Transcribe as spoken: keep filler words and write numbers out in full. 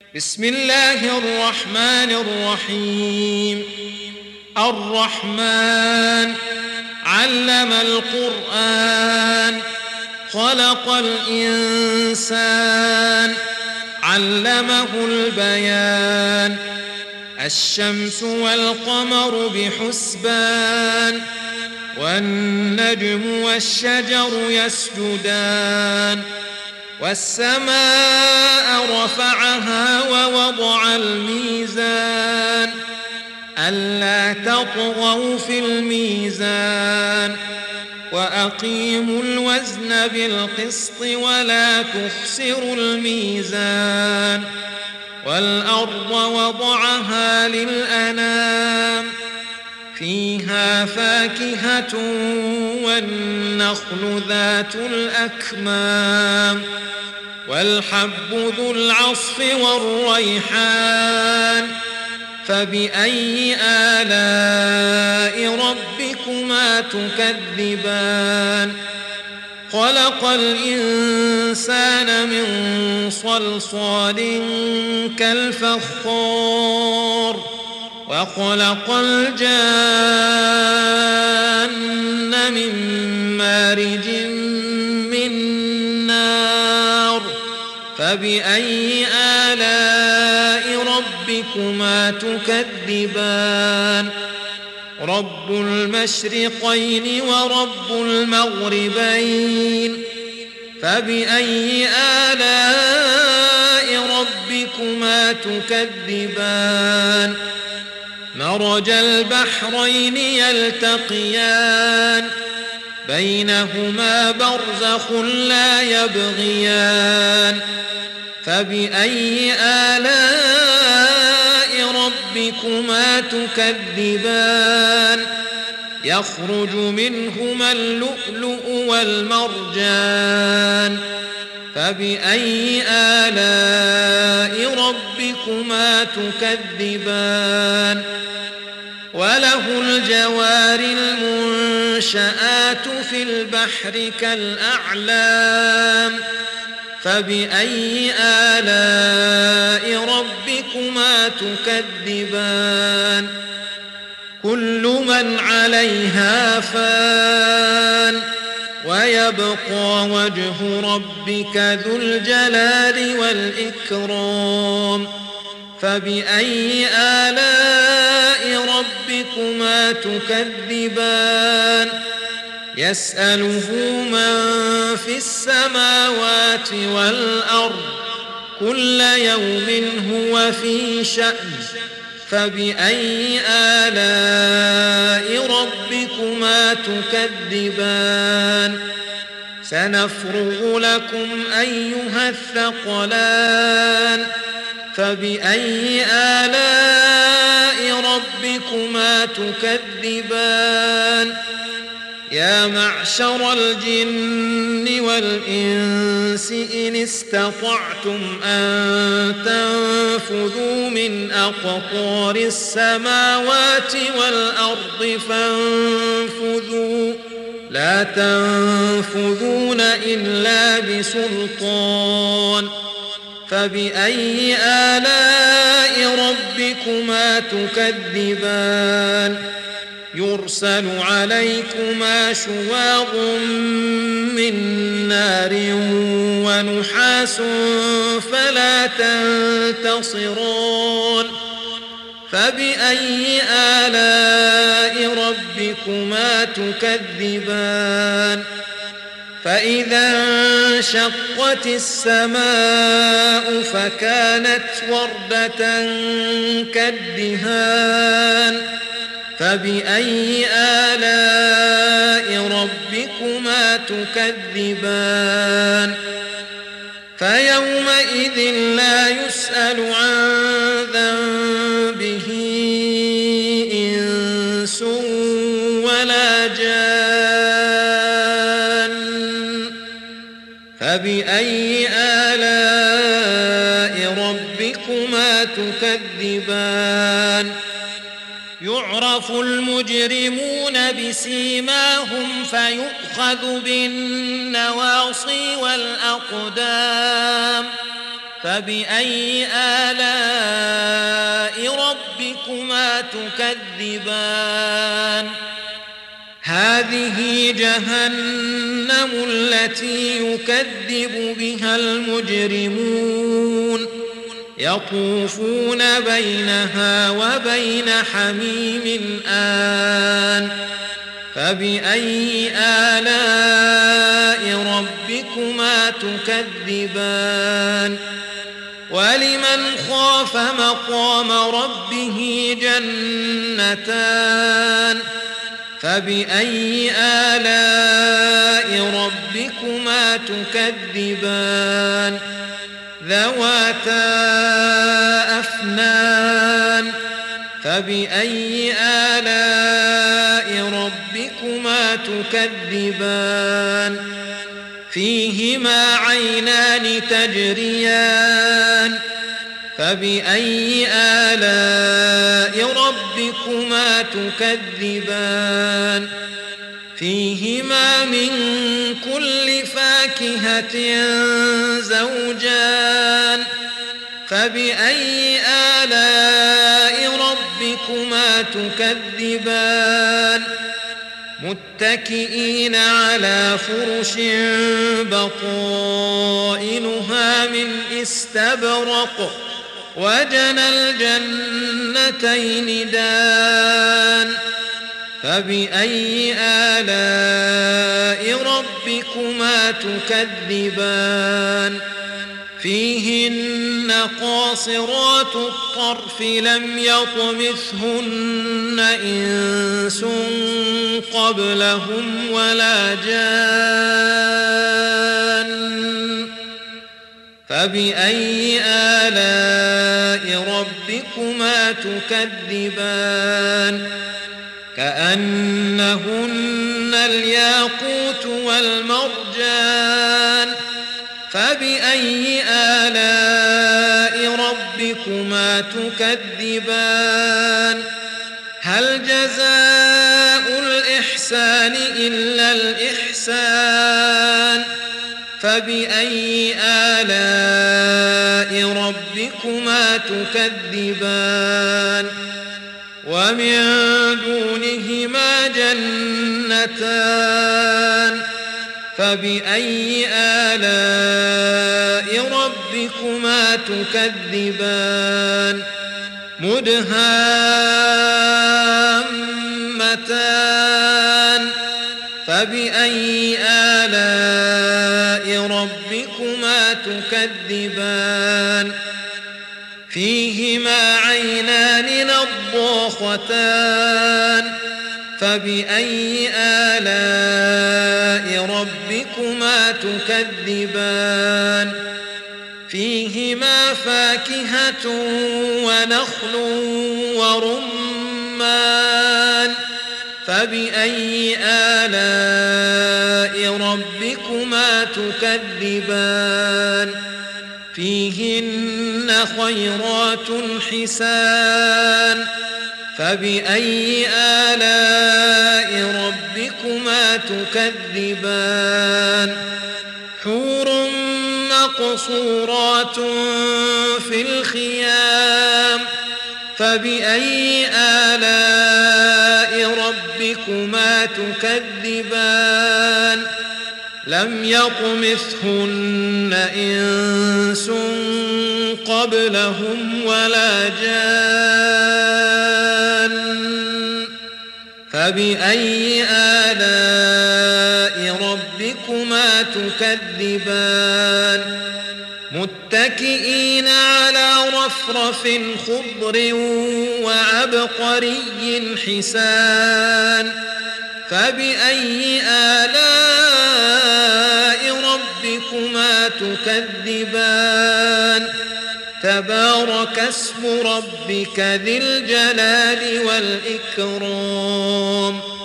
بسم الله الرحمن الرحيم. الرحمن علم القرآن، خلق الإنسان، علمه البيان. الشمس والقمر بحسبان، والنجم والشجر يسجدان. والسماء رفعها ووضع الميزان، ألا تطغوا في الميزان، وأقيموا الوزن بالقسط ولا تخسروا الميزان. والأرض وضعها للأنام، فيها فاكهة والنخل ذات الأكمام، والحب ذو العصف والريحان. فبأي آلاء ربكما تكذبان؟ خلق الإنسان من صلصال كالفخار، وخلق الجان من مارج من نار. فبأي آلاء ربكما تكذبان؟ رب المشرقين ورب المغربين. فبأي آلاء ربكما تكذبان؟ مرج البحرين يلتقيان، بينهما برزخ لا يبغيان. فبأي آلاء ربكما تكذبان؟ يخرج منهما اللؤلؤ والمرجان. فبأي آلاء ربكما تكذبان؟ وله الجوار المنشآت في البحر كالأعلام. فبأي آلاء ربكما تكذبان؟ كل من عليها فان، ويبقى وجه ربك ذو الجلال والإكرام. فبأي آلاء ربكما تكذبان؟ يسأله من في السماوات والأرض، كل يوم هو في شأن. فبأي آلاء ربكما تكذبان؟ سنفرغ لكم أيها الثقلان. فبأي آلاء ربكما تكذبان؟ يا معشر الجن والإنس إن استطعتم أن تنفذوا من أقطار السماوات والأرض فانفذوا، لا تنفذون إلا بسلطان. فبأي آلاء ربكما تكذبان؟ يرسل عليكما شواظ من نار ونحاس فلا تنتصران. فبأي آلاء ربكما تكذبان؟ فإذا انشقت السماء فكانت وردة كالدهان. فبأي آلاء ربكما تكذبان؟ فيومئذ لا يسأل عن ذنبه إنس ولا جان. فبأي آلاء ربكما تكذبان؟ يعرف المجرمون بسيماهم فيؤخذ بالنواصي والأقدام فبأي آلاء ربكما تكذبان هذه جهنم التي يكذب بها المجرمون يطوفون بينها وبين حميم آن فبأي آلاء ربكما تكذبان ولمن خاف مقام ربه جنتان فبأي آلاء ربكما تكذبان ذواتا أفنان فبأي آلاء ربكما تكذبان فيهما عينان تجريان فبأي آلاء ربكما تكذبان فيهما من كل فاكهة زوجان فبأي آلاء ربكما تكذبان متكئين على فرش بطائنها من استبرق وجنى الجنتين دان فبأي آلاء ربكما تكذبان فيهن قاصرات الطرف لم يطمثهن إنس قبلهم ولا جان فبأي آلاء ربكما تكذبان كأنهن الياقوت والمرجان فبأي آلاء ربكما تكذبان هل جزاء الإحسان إلا الإحسان فبأي آلاء ربكما تكذبان ومن دونهما جنتان فبأي آلاء ربكما تكذبان مدهامتان فبأي آلاء ربكما تكذبان فيهما عينان نضاختان فبأي آلاء ربكما تكذبان فيهما فاكهة ونخل ورمان فبأي آلاء ربكما تكذبان فيهن خيرات حسان فبأي آلاء ربكما تكذبان حور مقصورات في الخيام فبأي آلاء ربكما تكذبان لم يطمثهن إنس قبلهم ولا جان فبأي آلاء ربكما تكذبان متكئين على رفرف خضر وعبقري حسان فبأي آلاء ربكما تكذبان تبارك اسم ربك ذي الجلال والإكرام